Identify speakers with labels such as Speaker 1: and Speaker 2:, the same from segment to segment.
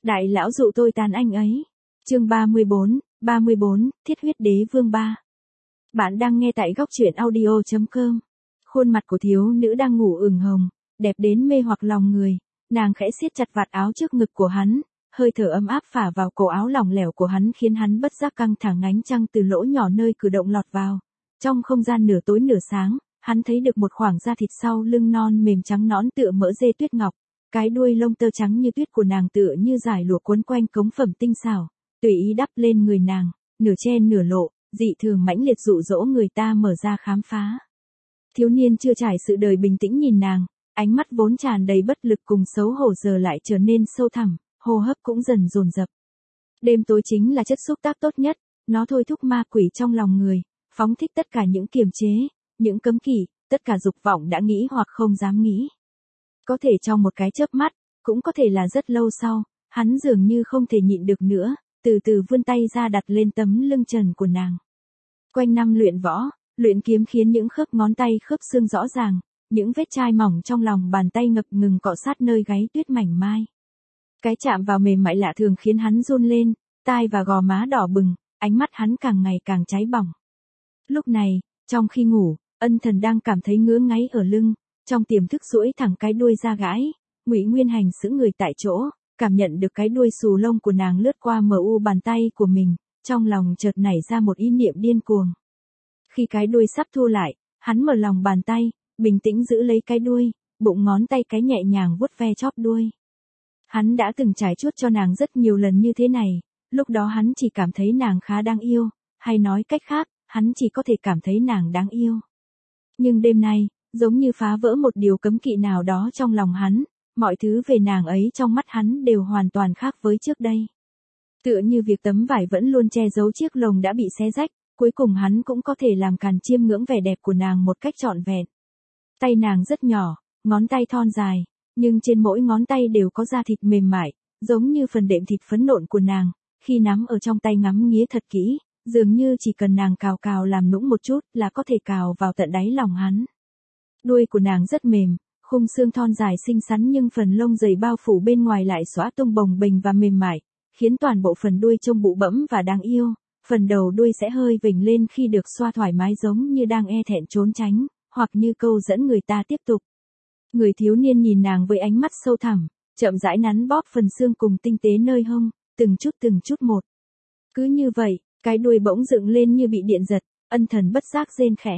Speaker 1: Đại lão dụ tôi tàn anh ấy. Chương 34, Thiết huyết đế vương 3. Bạn đang nghe tại góc truyện audio.com. Khuôn mặt của thiếu nữ đang ngủ ửng hồng, đẹp đến mê hoặc lòng người, nàng khẽ siết chặt vạt áo trước ngực của hắn, hơi thở ấm áp phả vào cổ áo lỏng lẻo của hắn khiến hắn bất giác căng thẳng. Ánh trăng từ lỗ nhỏ nơi cử động lọt vào. Trong không gian nửa tối nửa sáng, hắn thấy được một khoảng da thịt sau lưng non mềm trắng nõn tựa mỡ dê tuyết ngọc. Cái đuôi lông tơ trắng như tuyết của nàng tựa như dải lụa quấn quanh cống phẩm tinh xảo, tùy ý đắp lên người nàng, nửa che nửa lộ, dị thường mãnh liệt dụ dỗ người ta mở ra khám phá. Thiếu niên chưa trải sự đời bình tĩnh nhìn nàng, ánh mắt vốn tràn đầy bất lực cùng xấu hổ giờ lại trở nên sâu thẳm, hô hấp cũng dần dồn dập. Đêm tối chính là chất xúc tác tốt nhất, nó thôi thúc ma quỷ trong lòng người, phóng thích tất cả những kiềm chế, những cấm kỵ, tất cả dục vọng đã nghĩ hoặc không dám nghĩ. Có thể trong một cái chớp mắt, cũng có thể là rất lâu sau, hắn dường như không thể nhịn được nữa, từ từ vươn tay ra đặt lên tấm lưng trần của nàng. Quanh năm luyện võ, luyện kiếm khiến những khớp ngón tay khớp xương rõ ràng, những vết chai mỏng trong lòng bàn tay ngập ngừng cọ sát nơi gáy tuyết mảnh mai. Cái chạm vào mềm mại lạ thường khiến hắn run lên, tai và gò má đỏ bừng, ánh mắt hắn càng ngày càng cháy bỏng. Lúc này, trong khi ngủ, Ân Thần đang cảm thấy ngứa ngáy ở lưng. Trong tiềm thức duỗi thẳng cái đuôi ra gãi, Ngụy Nguyên Hành sững người tại chỗ, cảm nhận được cái đuôi xù lông của nàng lướt qua mờ u bàn tay của mình, trong lòng chợt nảy ra một ý niệm điên cuồng. Khi cái đuôi sắp thu lại, hắn mở lòng bàn tay, bình tĩnh giữ lấy cái đuôi, bụng ngón tay cái nhẹ nhàng vuốt ve chóp đuôi. Hắn đã từng trải chuốt cho nàng rất nhiều lần như thế này, lúc đó hắn chỉ cảm thấy nàng khá đáng yêu, hay nói cách khác, hắn chỉ có thể cảm thấy nàng đáng yêu. Nhưng đêm nay, giống như phá vỡ một điều cấm kỵ nào đó trong lòng hắn, mọi thứ về nàng ấy trong mắt hắn đều hoàn toàn khác với trước đây. Tựa như việc tấm vải vẫn luôn che giấu chiếc lồng đã bị xé rách, cuối cùng hắn cũng có thể làm càn chiêm ngưỡng vẻ đẹp của nàng một cách trọn vẹn. Tay nàng rất nhỏ, ngón tay thon dài, nhưng trên mỗi ngón tay đều có da thịt mềm mại, giống như phần đệm thịt phấn nộn của nàng, khi nắm ở trong tay ngắm nghía thật kỹ, dường như chỉ cần nàng cào cào làm nũng một chút là có thể cào vào tận đáy lòng hắn. Đuôi của nàng rất mềm, khung xương thon dài xinh xắn nhưng phần lông dày bao phủ bên ngoài lại xõa tung bồng bềnh và mềm mại, khiến toàn bộ phần đuôi trông bụ bẫm và đáng yêu, phần đầu đuôi sẽ hơi vểnh lên khi được xoa thoải mái giống như đang e thẹn trốn tránh, hoặc như câu dẫn người ta tiếp tục. Người thiếu niên nhìn nàng với ánh mắt sâu thẳm, chậm rãi nắn bóp phần xương cùng tinh tế nơi hông, từng chút một. Cứ như vậy, cái đuôi bỗng dựng lên như bị điện giật, Ân Thần bất giác rên khẽ.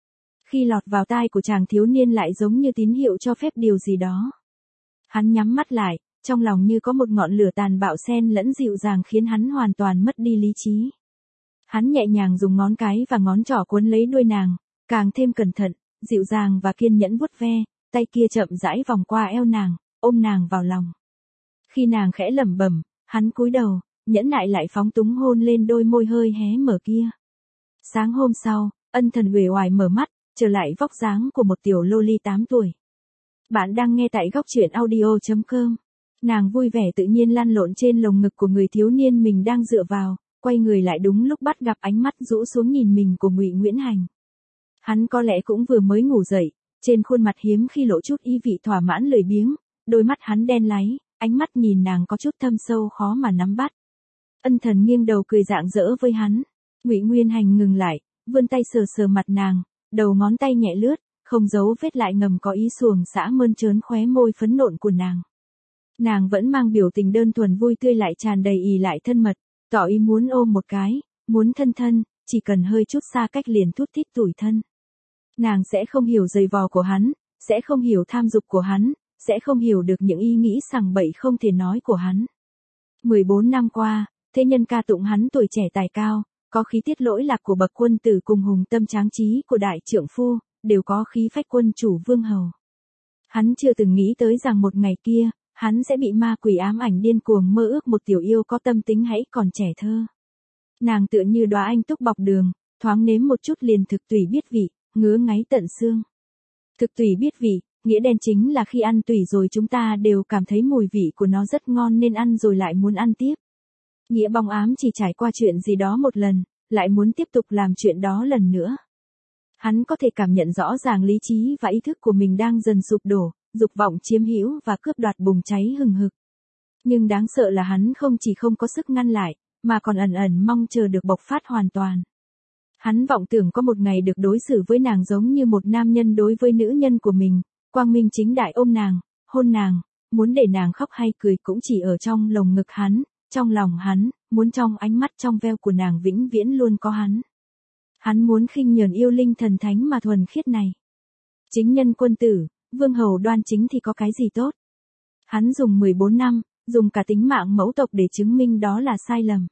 Speaker 1: Khi lọt vào tai của chàng thiếu niên lại giống như tín hiệu cho phép điều gì đó. Hắn nhắm mắt lại, trong lòng như có một ngọn lửa tàn bạo xen lẫn dịu dàng khiến hắn hoàn toàn mất đi lý trí. Hắn nhẹ nhàng dùng ngón cái và ngón trỏ cuốn lấy đuôi nàng, càng thêm cẩn thận, dịu dàng và kiên nhẫn vuốt ve, tay kia chậm rãi vòng qua eo nàng, ôm nàng vào lòng. Khi nàng khẽ lẩm bẩm, hắn cúi đầu, nhẫn nại lại phóng túng hôn lên đôi môi hơi hé mở kia. Sáng hôm sau, Ân Thần uể oải mở mắt, trở lại vóc dáng của một tiểu loli 8 tuổi. Bạn đang nghe tại góc truyện audio.com. Nàng vui vẻ tự nhiên lăn lộn trên lồng ngực của người thiếu niên mình đang dựa vào, quay người lại đúng lúc bắt gặp ánh mắt rũ xuống nhìn mình của Ngụy Nguyễn Hành. Hắn có lẽ cũng vừa mới ngủ dậy, trên khuôn mặt hiếm khi lộ chút ý vị thỏa mãn lười biếng, đôi mắt hắn đen láy, ánh mắt nhìn nàng có chút thâm sâu khó mà nắm bắt. Ân Thần nghiêng đầu cười rạng rỡ với hắn. Ngụy Nguyên Hành ngừng lại, vươn tay sờ sờ mặt nàng, đầu ngón tay nhẹ lướt, không giấu vết lại ngầm có ý xuồng xã mơn trớn khóe môi phấn nộn của nàng. Nàng vẫn mang biểu tình đơn thuần vui tươi lại tràn đầy ì lại thân mật, tỏ ý muốn ôm một cái, muốn thân thân, chỉ cần hơi chút xa cách liền thút thít tủi thân. Nàng sẽ không hiểu giày vò của hắn, sẽ không hiểu tham dục của hắn, sẽ không hiểu được những ý nghĩ sằng bậy không thể nói của hắn. 14 năm qua, thế nhân ca tụng hắn tuổi trẻ tài cao, có khí tiết lỗi lạc của bậc quân tử cùng hùng tâm tráng trí của đại trượng phu, đều có khí phách quân chủ vương hầu. Hắn chưa từng nghĩ tới rằng một ngày kia, hắn sẽ bị ma quỷ ám ảnh điên cuồng mơ ước một tiểu yêu có tâm tính hãy còn trẻ thơ. Nàng tựa như đóa anh túc bọc đường, thoáng nếm một chút liền thực tùy biết vị, ngứa ngáy tận xương. Thực tùy biết vị, nghĩa đen chính là khi ăn tùy rồi chúng ta đều cảm thấy mùi vị của nó rất ngon nên ăn rồi lại muốn ăn tiếp. Nghĩa bóng ám chỉ trải qua chuyện gì đó một lần, lại muốn tiếp tục làm chuyện đó lần nữa. Hắn có thể cảm nhận rõ ràng lý trí và ý thức của mình đang dần sụp đổ, dục vọng chiếm hữu và cướp đoạt bùng cháy hừng hực. Nhưng đáng sợ là hắn không chỉ không có sức ngăn lại, mà còn ẩn ẩn mong chờ được bộc phát hoàn toàn. Hắn vọng tưởng có một ngày được đối xử với nàng giống như một nam nhân đối với nữ nhân của mình, quang minh chính đại ôm nàng, hôn nàng, muốn để nàng khóc hay cười cũng chỉ ở trong lồng ngực hắn, trong lòng hắn, muốn trong ánh mắt trong veo của nàng vĩnh viễn luôn có hắn. Hắn muốn khinh nhờn yêu linh thần thánh mà thuần khiết này. Chính nhân quân tử, vương hầu đoan chính thì có cái gì tốt? Hắn dùng 14 năm, dùng cả tính mạng mẫu tộc để chứng minh đó là sai lầm.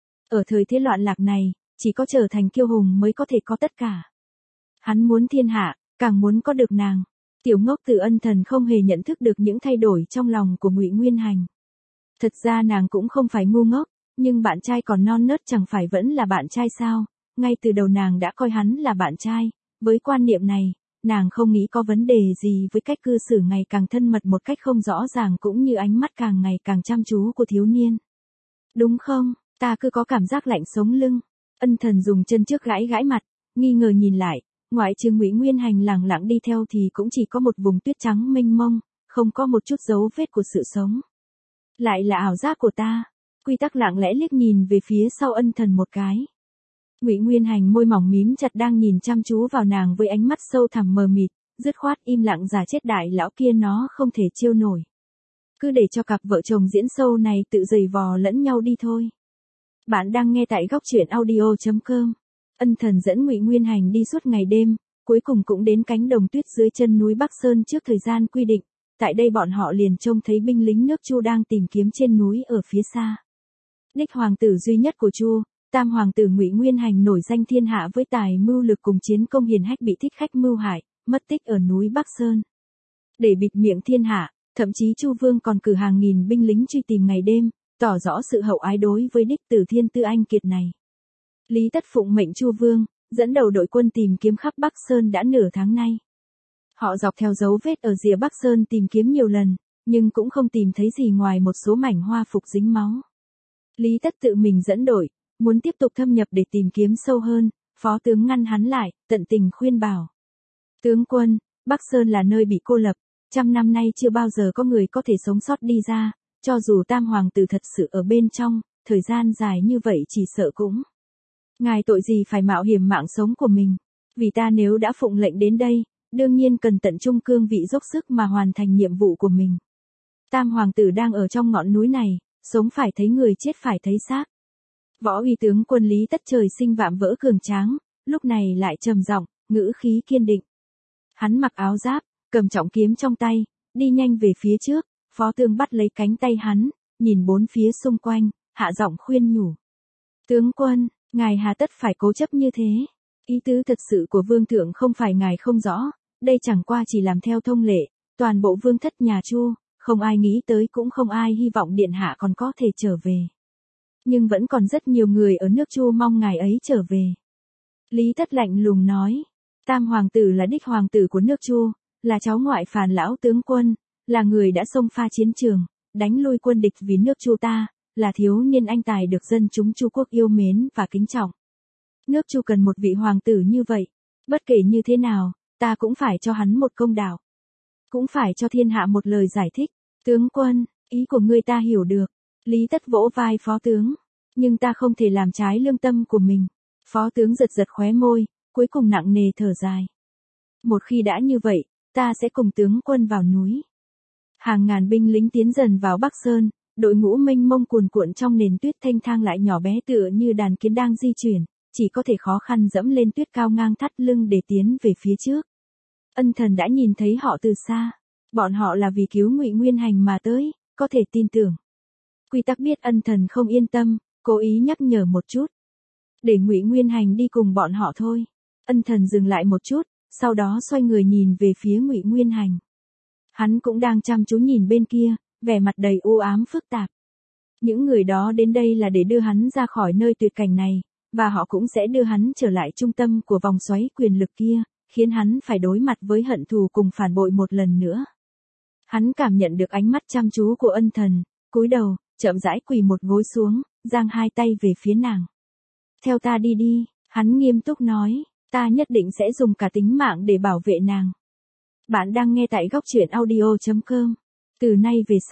Speaker 1: Ở thời thế loạn lạc này, chỉ có trở thành kiêu hùng mới có thể có tất cả. Hắn muốn thiên hạ, càng muốn có được nàng. Tiểu ngốc Từ Ân Thần không hề nhận thức được những thay đổi trong lòng của Ngụy Nguyên Hành. Thật ra nàng cũng không phải ngu ngốc, nhưng bạn trai còn non nớt chẳng phải vẫn là bạn trai sao? Ngay từ đầu nàng đã coi hắn là bạn trai, với quan niệm này, nàng không nghĩ có vấn đề gì với cách cư xử ngày càng thân mật một cách không rõ ràng cũng như ánh mắt càng ngày càng chăm chú của thiếu niên. Đúng không, ta cứ có cảm giác lạnh sống lưng. Ân Thần dùng chân trước gãi gãi mặt, nghi ngờ nhìn lại, ngoại trừ Ngụy Nguyên Hành lẳng lặng đi theo thì cũng chỉ có một vùng tuyết trắng mênh mông, không có một chút dấu vết của sự sống. Lại là ảo giác của ta. Quy Tắc lặng lẽ liếc nhìn về phía sau Ân Thần một cái. Ngụy Nguyên Hành môi mỏng mím chặt đang nhìn chăm chú vào nàng với ánh mắt sâu thẳm mờ mịt, dứt khoát im lặng giả chết đại lão kia nó không thể chiêu nổi. Cứ để cho cặp vợ chồng diễn show này tự giày vò lẫn nhau đi thôi. Bạn đang nghe tại góc truyện audio.com. Ân Thần dẫn Ngụy Nguyên Hành đi suốt ngày đêm, cuối cùng cũng đến cánh đồng tuyết dưới chân núi Bắc Sơn trước thời gian quy định. Tại đây bọn họ liền trông thấy binh lính nước Chu đang tìm kiếm trên núi ở phía xa. Đích hoàng tử duy nhất của Chu, Tam hoàng tử Ngụy Nguyên Hành nổi danh thiên hạ với tài mưu lực cùng chiến công hiển hách bị thích khách mưu hại, mất tích ở núi Bắc Sơn. Để bịt miệng thiên hạ, thậm chí Chu Vương còn cử hàng nghìn binh lính truy tìm ngày đêm, tỏ rõ sự hậu ái đối với đích tử thiên tư anh kiệt này. Lý Tất phụng mệnh Chu Vương, dẫn đầu đội quân tìm kiếm khắp Bắc Sơn đã nửa tháng nay. Họ dọc theo dấu vết ở rìa Bắc Sơn tìm kiếm nhiều lần, nhưng cũng không tìm thấy gì ngoài một số mảnh hoa phục dính máu. Lý Tất tự mình dẫn đội, muốn tiếp tục thâm nhập để tìm kiếm sâu hơn, phó tướng ngăn hắn lại, tận tình khuyên bảo. Tướng quân, Bắc Sơn là nơi bị cô lập, 100 năm nay chưa bao giờ có người có thể sống sót đi ra, cho dù Tam hoàng tử thật sự ở bên trong, thời gian dài như vậy chỉ sợ cũng. Ngài tội gì phải mạo hiểm mạng sống của mình, vì ta nếu đã phụng lệnh đến đây, đương nhiên cần tận trung cương vị dốc sức mà hoàn thành nhiệm vụ của mình. Tam hoàng tử đang ở trong ngọn núi này, sống phải thấy người chết phải thấy xác. Võ uy tướng quân Lý Tất trời sinh vạm vỡ cường tráng, lúc này lại trầm giọng, ngữ khí kiên định. Hắn mặc áo giáp, cầm trọng kiếm trong tay, đi nhanh về phía trước, phó tướng bắt lấy cánh tay hắn, nhìn bốn phía xung quanh, hạ giọng khuyên nhủ. Tướng quân, ngài hà tất phải cố chấp như thế. Ý tứ thật sự của vương thượng không phải ngài không rõ, đây chẳng qua chỉ làm theo thông lệ, toàn bộ vương thất nhà Chu, không ai nghĩ tới cũng không ai hy vọng điện hạ còn có thể trở về. Nhưng vẫn còn rất nhiều người ở nước Chu mong ngài ấy trở về. Lý Tất lạnh lùng nói, Tam hoàng tử là đích hoàng tử của nước Chu, là cháu ngoại Phàn lão tướng quân, là người đã xông pha chiến trường, đánh lui quân địch vì nước Chu ta, là thiếu niên anh tài được dân chúng Chu quốc yêu mến và kính trọng. Nước Chu cần một vị hoàng tử như vậy, bất kể như thế nào, ta cũng phải cho hắn một công đạo. Cũng phải cho thiên hạ một lời giải thích. Tướng quân, ý của ngươi ta hiểu được. Lý Tất vỗ vai phó tướng. Nhưng ta không thể làm trái lương tâm của mình. Phó tướng giật giật khóe môi, cuối cùng nặng nề thở dài. Một khi đã như vậy, ta sẽ cùng tướng quân vào núi. Hàng ngàn binh lính tiến dần vào Bắc Sơn, đội ngũ mênh mông cuồn cuộn trong nền tuyết thanh thang lại nhỏ bé tựa như đàn kiến đang di chuyển, chỉ có thể khó khăn dẫm lên tuyết cao ngang thắt lưng để tiến về phía trước. Ân Thần đã nhìn thấy họ từ xa, bọn họ là vì cứu Ngụy Nguyên Hành mà tới, có thể tin tưởng. Quy Tắc biết Ân Thần không yên tâm, cố ý nhắc nhở một chút. Để Ngụy Nguyên Hành đi cùng bọn họ thôi. Ân Thần dừng lại một chút, sau đó xoay người nhìn về phía Ngụy Nguyên Hành. Hắn cũng đang chăm chú nhìn bên kia, vẻ mặt đầy u ám phức tạp. Những người đó đến đây là để đưa hắn ra khỏi nơi tuyệt cảnh này, và họ cũng sẽ đưa hắn trở lại trung tâm của vòng xoáy quyền lực kia, khiến hắn phải đối mặt với hận thù cùng phản bội một lần nữa. Hắn cảm nhận được ánh mắt chăm chú của Ân Thần, cúi đầu, chậm rãi quỳ một gối xuống, giang hai tay về phía nàng. Theo ta đi đi, hắn nghiêm túc nói, ta nhất định sẽ dùng cả tính mạng để bảo vệ nàng. Bạn đang nghe tại góc truyện audio.com. Từ nay về sau,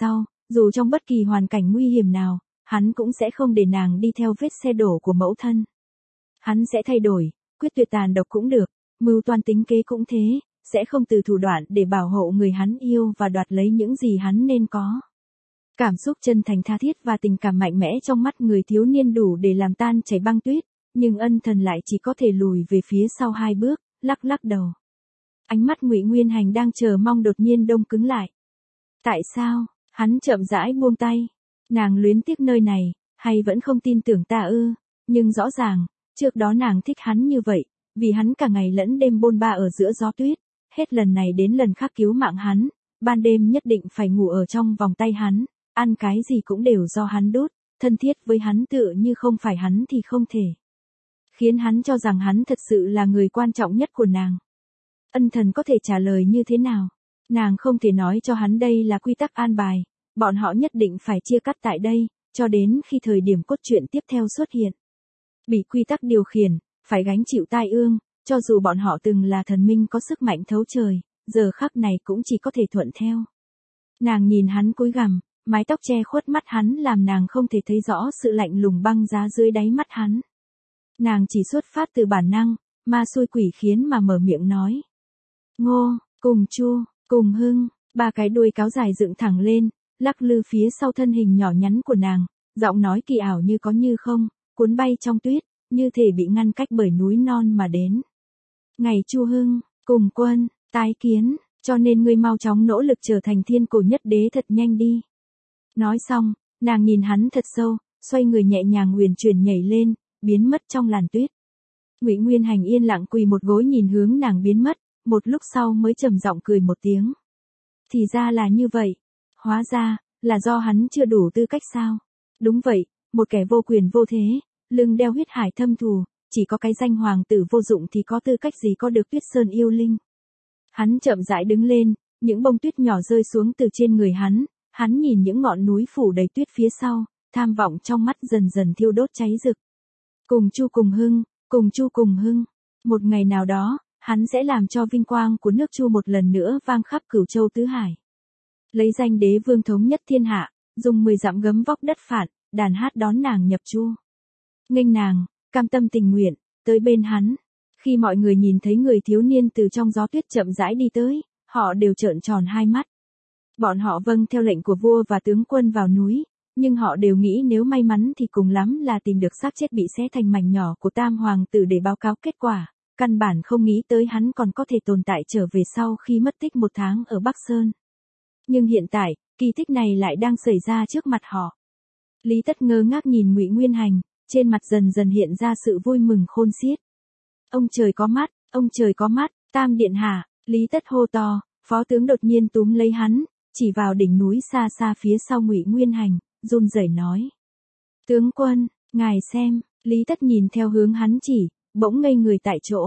Speaker 1: Dù trong bất kỳ hoàn cảnh nguy hiểm nào, hắn cũng sẽ không để nàng đi theo vết xe đổ của mẫu thân. Hắn sẽ thay đổi, quyết tuyệt tàn độc cũng được, mưu toan tính kế cũng thế, sẽ không từ thủ đoạn để bảo hộ người hắn yêu và đoạt lấy những gì hắn nên có. Cảm xúc chân thành tha thiết và tình cảm mạnh mẽ trong mắt người thiếu niên đủ để làm tan chảy băng tuyết, nhưng ân thần lại chỉ có thể lùi về phía sau 2 bước, lắc lắc đầu. Ánh mắt Ngụy Nguyên Hành đang chờ mong đột nhiên đông cứng lại. Tại sao? Hắn chậm rãi buông tay. Nàng luyến tiếc nơi này, hay vẫn không tin tưởng ta ư? Nhưng rõ ràng, trước đó nàng thích hắn như vậy, vì hắn cả ngày lẫn đêm bôn ba ở giữa gió tuyết, hết lần này đến lần khác cứu mạng hắn, ban đêm nhất định phải ngủ ở trong vòng tay hắn, ăn cái gì cũng đều do hắn đút, thân thiết với hắn tựa như không phải hắn thì không thể. Khiến hắn cho rằng hắn thật sự là người quan trọng nhất của nàng. Ân thần có thể trả lời như thế nào? Nàng không thể nói cho hắn đây là quy tắc an bài, bọn họ nhất định phải chia cắt tại đây, cho đến khi thời điểm cốt truyện tiếp theo xuất hiện. Bị quy tắc điều khiển, phải gánh chịu tai ương, cho dù bọn họ từng là thần minh có sức mạnh thấu trời, giờ khắc này cũng chỉ có thể thuận theo. Nàng nhìn hắn cúi gằm, mái tóc che khuất mắt hắn làm nàng không thể thấy rõ sự lạnh lùng băng giá dưới đáy mắt hắn. Nàng chỉ xuất phát từ bản năng, ma xui quỷ khiến mà mở miệng nói. Ngô, cùng Chu, cùng Hưng, 3 cái đuôi cáo dài dựng thẳng lên, lắc lư phía sau thân hình nhỏ nhắn của nàng, giọng nói kỳ ảo như có như không, cuốn bay trong tuyết, như thể bị ngăn cách bởi núi non mà đến. Ngày Chu Hưng, cùng quân, tái kiến, cho nên ngươi mau chóng nỗ lực trở thành thiên cổ nhất đế thật nhanh đi. Nói xong, nàng nhìn hắn thật sâu, xoay người nhẹ nhàng huyền chuyển nhảy lên, biến mất trong làn tuyết. Ngụy Nguyên Hành yên lặng quỳ một gối nhìn hướng nàng biến mất, một lúc sau mới trầm giọng cười một tiếng. Thì ra là như vậy, hóa ra, là do hắn chưa đủ tư cách sao? Đúng vậy, một kẻ vô quyền vô thế, lưng đeo huyết hải thâm thù, chỉ có cái danh hoàng tử vô dụng thì có tư cách gì có được Tuyết Sơn yêu linh. Hắn chậm rãi đứng lên, những bông tuyết nhỏ rơi xuống từ trên người hắn nhìn những ngọn núi phủ đầy tuyết phía sau, tham vọng trong mắt dần dần thiêu đốt cháy rực. Cùng Chu cùng Hưng, cùng Chu cùng Hưng, một ngày nào đó, hắn sẽ làm cho vinh quang của nước Chu một lần nữa vang khắp Cửu Châu tứ hải. Lấy danh đế vương thống nhất thiên hạ, dùng 10 dặm gấm vóc đất phạt, đàn hát đón nàng nhập Chu. Nghênh nàng, cam tâm tình nguyện, tới bên hắn. Khi mọi người nhìn thấy người thiếu niên từ trong gió tuyết chậm rãi đi tới, họ đều trợn tròn hai mắt. Bọn họ vâng theo lệnh của vua và tướng quân vào núi, nhưng họ đều nghĩ nếu may mắn thì cùng lắm là tìm được xác chết bị xé thành mảnh nhỏ của Tam Hoàng tử để báo cáo kết quả, căn bản không nghĩ tới hắn còn có thể tồn tại trở về sau khi mất tích 1 tháng ở Bắc Sơn. Nhưng hiện tại, kỳ tích này lại đang xảy ra trước mặt họ. Lý Tất ngơ ngác nhìn Ngụy Nguyên Hành, trên mặt dần dần hiện ra sự vui mừng khôn xiết. Ông trời có mắt, ông trời có mắt, Tam điện hạ, Lý Tất hô to, phó tướng đột nhiên túm lấy hắn, chỉ vào đỉnh núi xa xa phía sau Ngụy Nguyên Hành, run rẩy nói. Tướng quân, ngài xem, Lý Tất nhìn theo hướng hắn chỉ, bỗng ngây người tại chỗ.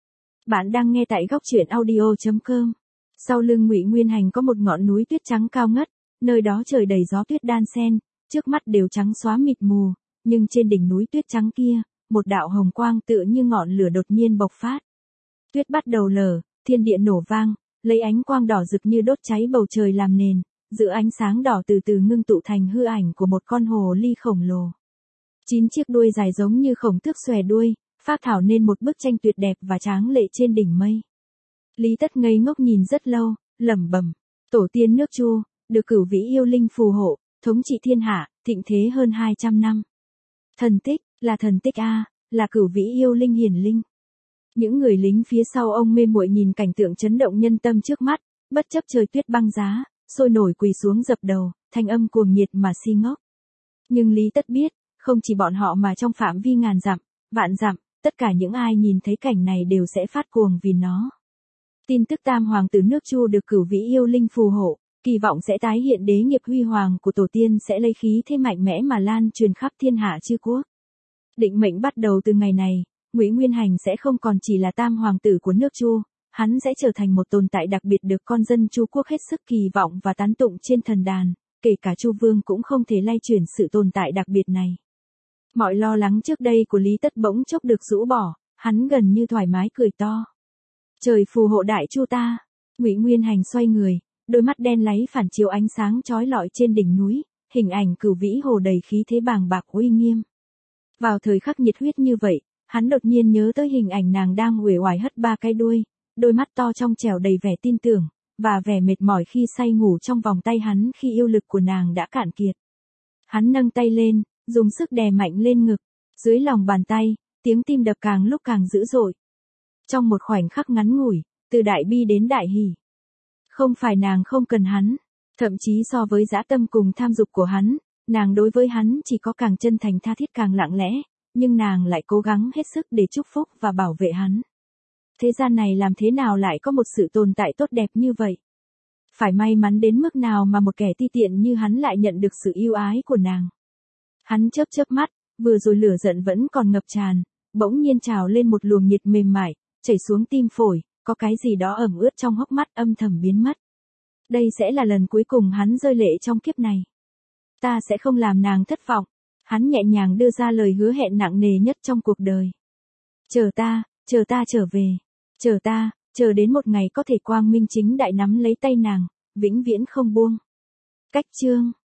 Speaker 1: Bạn đang nghe tại góc truyện audio.com. Sau lưng Ngụy Nguyên Hành có một ngọn núi tuyết trắng cao ngất, nơi đó trời đầy gió tuyết đan xen, trước mắt đều trắng xóa mịt mù, nhưng trên đỉnh núi tuyết trắng kia, một đạo hồng quang tựa như ngọn lửa đột nhiên bộc phát. Tuyết bắt đầu lở, thiên địa nổ vang, lấy ánh quang đỏ rực như đốt cháy bầu trời làm nền, giữa ánh sáng đỏ từ từ ngưng tụ thành hư ảnh của một con hồ ly khổng lồ. 9 chiếc đuôi dài giống như khổng tước xòe đuôi, phác thảo nên một bức tranh tuyệt đẹp và tráng lệ trên đỉnh mây. Lý Tất ngây ngốc nhìn rất lâu, lẩm bẩm, tổ tiên nước Chu, được Cửu Vĩ yêu linh phù hộ, thống trị thiên hạ, thịnh thế hơn 200 năm. Thần tích, là thần tích a, là Cửu Vĩ yêu linh hiển linh. Những người lính phía sau ông mê muội nhìn cảnh tượng chấn động nhân tâm trước mắt, bất chấp trời tuyết băng giá, sôi nổi quỳ xuống dập đầu, thanh âm cuồng nhiệt mà si ngốc. Nhưng Lý Tất biết, không chỉ bọn họ mà trong phạm vi ngàn dặm, vạn dặm, tất cả những ai nhìn thấy cảnh này đều sẽ phát cuồng vì nó. Tin tức Tam Hoàng tử nước Chu được Cửu Vĩ yêu linh phù hộ, kỳ vọng sẽ tái hiện đế nghiệp huy hoàng của tổ tiên sẽ lấy khí thế mạnh mẽ mà lan truyền khắp thiên hạ chư quốc. Định mệnh bắt đầu từ ngày này, Ngụy Nguyên Hành sẽ không còn chỉ là Tam Hoàng tử của nước Chu, hắn sẽ trở thành một tồn tại đặc biệt được con dân Chu quốc hết sức kỳ vọng và tán tụng trên thần đàn, kể cả Chu Vương cũng không thể lay chuyển sự tồn tại đặc biệt này. Mọi lo lắng trước đây của Lý Tất bỗng chốc được rũ bỏ, hắn gần như thoải mái cười to. Trời phù hộ đại Chu ta. Ngụy Nguyên Hành xoay người, đôi mắt đen láy phản chiếu ánh sáng chói lọi trên đỉnh núi, hình ảnh Cửu Vĩ Hồ đầy khí thế bàng bạc uy nghiêm. Vào thời khắc nhiệt huyết như vậy, hắn đột nhiên nhớ tới hình ảnh nàng đang uể oải hất ba cái đuôi, đôi mắt to trong trẻo đầy vẻ tin tưởng, và vẻ mệt mỏi khi say ngủ trong vòng tay hắn khi yêu lực của nàng đã cạn kiệt. Hắn nâng tay lên, dùng sức đè mạnh lên ngực, dưới lòng bàn tay, tiếng tim đập càng lúc càng dữ dội. Trong một khoảnh khắc ngắn ngủi, từ đại bi đến đại hỉ. Không phải nàng không cần hắn, thậm chí so với dã tâm cùng tham dục của hắn, nàng đối với hắn chỉ có càng chân thành tha thiết càng lặng lẽ, nhưng nàng lại cố gắng hết sức để chúc phúc và bảo vệ hắn. Thế gian này làm thế nào lại có một sự tồn tại tốt đẹp như vậy? Phải may mắn đến mức nào mà một kẻ ti tiện như hắn lại nhận được sự yêu ái của nàng. Hắn chớp chớp mắt, vừa rồi lửa giận vẫn còn ngập tràn, bỗng nhiên trào lên một luồng nhiệt mềm mại, chảy xuống tim phổi, có cái gì đó ẩm ướt trong hốc mắt âm thầm biến mất. Đây sẽ là lần cuối cùng hắn rơi lệ trong kiếp này. Ta sẽ không làm nàng thất vọng. Hắn nhẹ nhàng đưa ra lời hứa hẹn nặng nề nhất trong cuộc đời. Chờ ta trở về. Chờ ta, chờ đến một ngày có thể quang minh chính đại nắm lấy tay nàng, vĩnh viễn không buông. Cách chương